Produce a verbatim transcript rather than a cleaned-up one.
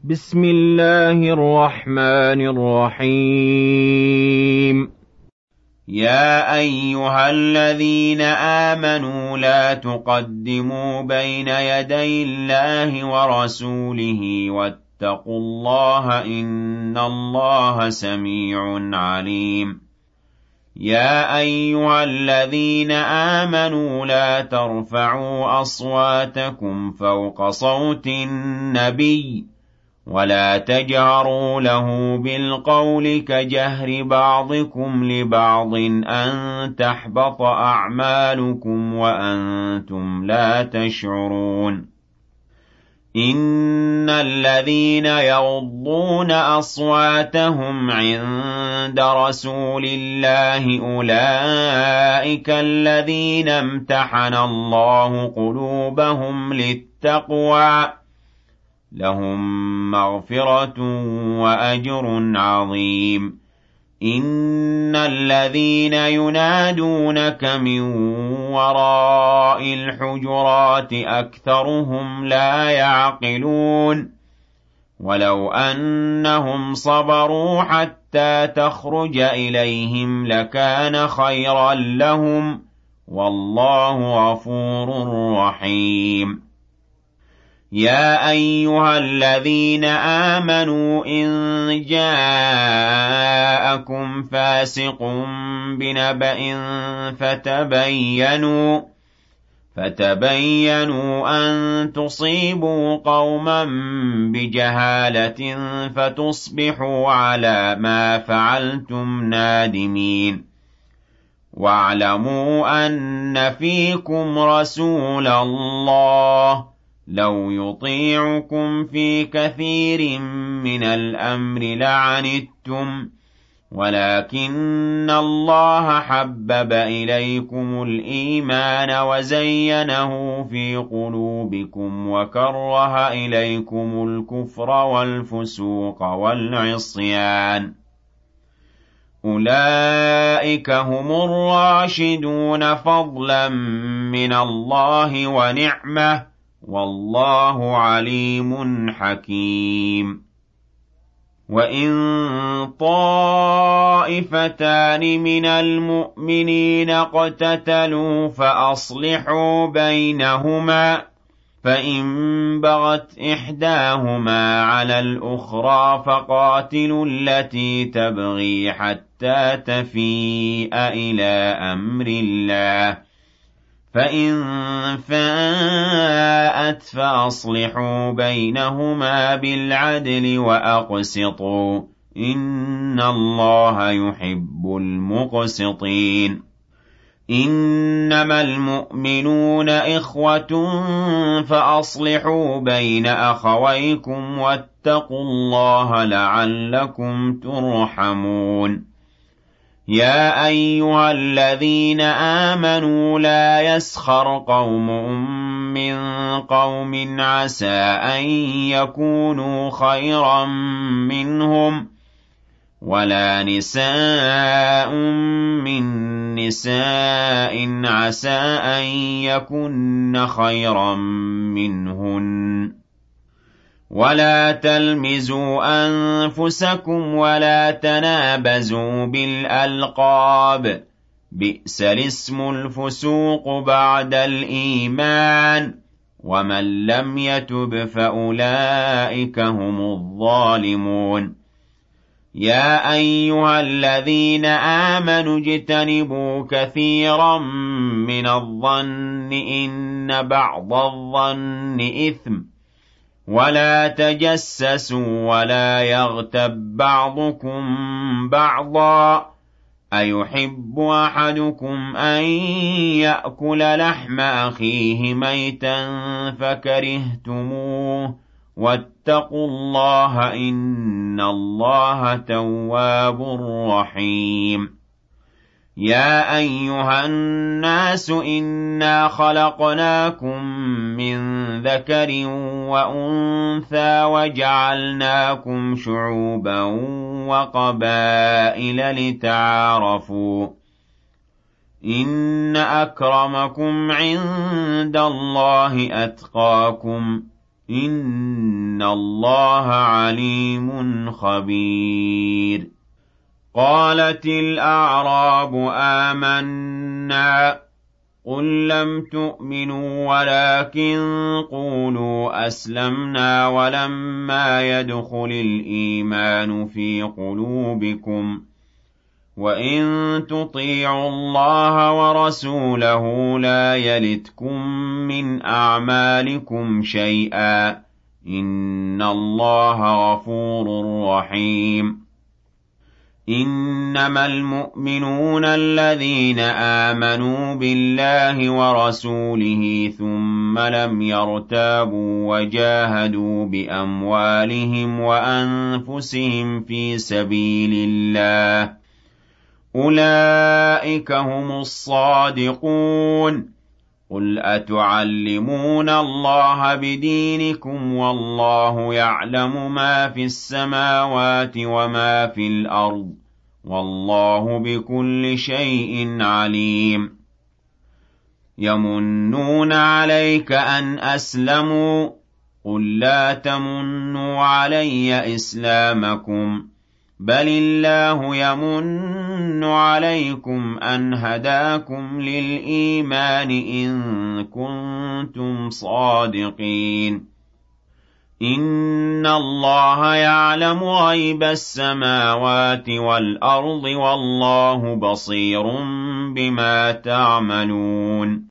بسم الله الرحمن الرحيم. يا أيها الذين آمنوا لا تقدموا بين يدي الله ورسوله واتقوا الله إن الله سميع عليم. يا أيها الذين آمنوا لا ترفعوا أصواتكم فوق صوت النبي ولا تجهروا له بالقول كجهر بعضكم لبعض أن تحبط أعمالكم وأنتم لا تشعرون. إن الذين يغضون أصواتهم عند رسول الله أولئك الذين امتحن الله قلوبهم للتقوى لهم مغفرة وأجر عظيم. إن الذين ينادونك من وراء الحجرات أكثرهم لا يعقلون. ولو أنهم صبروا حتى تخرج إليهم لكان خيرا لهم والله غفور رحيم. يا أيها الذين آمنوا إن جاءكم فاسق بنبأ فتبينوا فتبينوا أن تصيبوا قوما بجهالة فتصبحوا على ما فعلتم نادمين. واعلموا أن فيكم رسول الله لو يطيعكم في كثير من الأمر لعنتم ولكن الله حبب إليكم الإيمان وزينه في قلوبكم وكره إليكم الكفر والفسوق والعصيان أولئك هم الراشدون فضلا من الله ونعمة والله عليم حكيم. وإن طائفتان من المؤمنين اقتتلوا فأصلحوا بينهما فإن بغت إحداهما على الأخرى فقاتلوا التي تبغي حتى تفيء إلى أمر الله فإن فاءت فأصلحوا بينهما بالعدل وأقسطوا إن الله يحب المقسطين. إنما المؤمنون إخوة فأصلحوا بين أخويكم واتقوا الله لعلكم ترحمون. يا أيها الذين آمنوا لا يسخر قوم من قوم عسى أن يكونوا خيرا منهم ولا نساء من نساء عسى أن يكن خيرا منهن ولا تلمزوا أنفسكم ولا تنابزوا بالألقاب بئس الاسم الفسوق بعد الإيمان ومن لم يتب فأولئك هم الظالمون. يا أيها الذين آمنوا اجتنبوا كثيرا من الظن إن بعض الظن إثم ولا تجسسوا ولا يغتب بعضكم بعضا أيحب أحدكم أن يأكل لحم أخيه ميتا فكرهتموه واتقوا الله إن الله تواب رحيم. يا أيها الناس إنا خلقناكم من ذكر وأنثى وجعلناكم شعوبا وقبائل لتعارفوا إن أكرمكم عند الله أتقاكم إِنَّ اللَّهَ عَلِيمٌ خَبِيرٌ قَالَتِ الْأَعْرَابُ آمَنَّا قُل لَّمْ تُؤْمِنُوا وَلَٰكِن قُولُوا أَسْلَمْنَا وَلَمَّا يَدْخُلِ الْإِيمَانُ فِي قُلُوبِكُمْ وَإِن تُطِيعُوا اللَّهَ وَرَسُولَهُ لَا يَلِتْكُم مِّنْ أَعْمَالِكُمْ شَيْئًا ۚ إِنَّ اللَّهَ غَفُورٌ رَّحِيمٌ إِنَّمَا الْمُؤْمِنُونَ الَّذِينَ آمَنُوا بِاللَّهِ وَرَسُولِهِ ثُمَّ لَمْ يَرْتَابُوا وَجَاهَدُوا بِأَمْوَالِهِمْ وَأَنفُسِهِمْ فِي سَبِيلِ اللَّهِ ۚ أُولَٰئِكَ هُمُ الصَّادِقُونَ قُلْ أَتُعَلِّمُونَ اللَّهَ بِدِينِكُمْ وَاللَّهُ يَعْلَمُ مَا فِي السَّمَاوَاتِ وَمَا فِي الْأَرْضِ ۚ وَاللَّهُ بِكُلِّ شَيْءٍ عَلِيمٌ يَمُنُّونَ عَلَيْكَ أَنْ أَسْلَمُوا ۖ قُل لَّا تَمُنُّوا عَلَيَّ إِسْلَامَكُم بَلِ اللَّهُ يَمُنُّ عَلَيْكُمْ أَنْ هَدَاكُمْ لِلْإِيمَانِ إِن كُنتُمْ صَادِقِينَ إِنَّ اللَّهَ يَعْلَمُ غَيْبَ السَّمَاوَاتِ وَالْأَرْضِ وَاللَّهُ بَصِيرٌ بِمَا تَعْمَلُونَ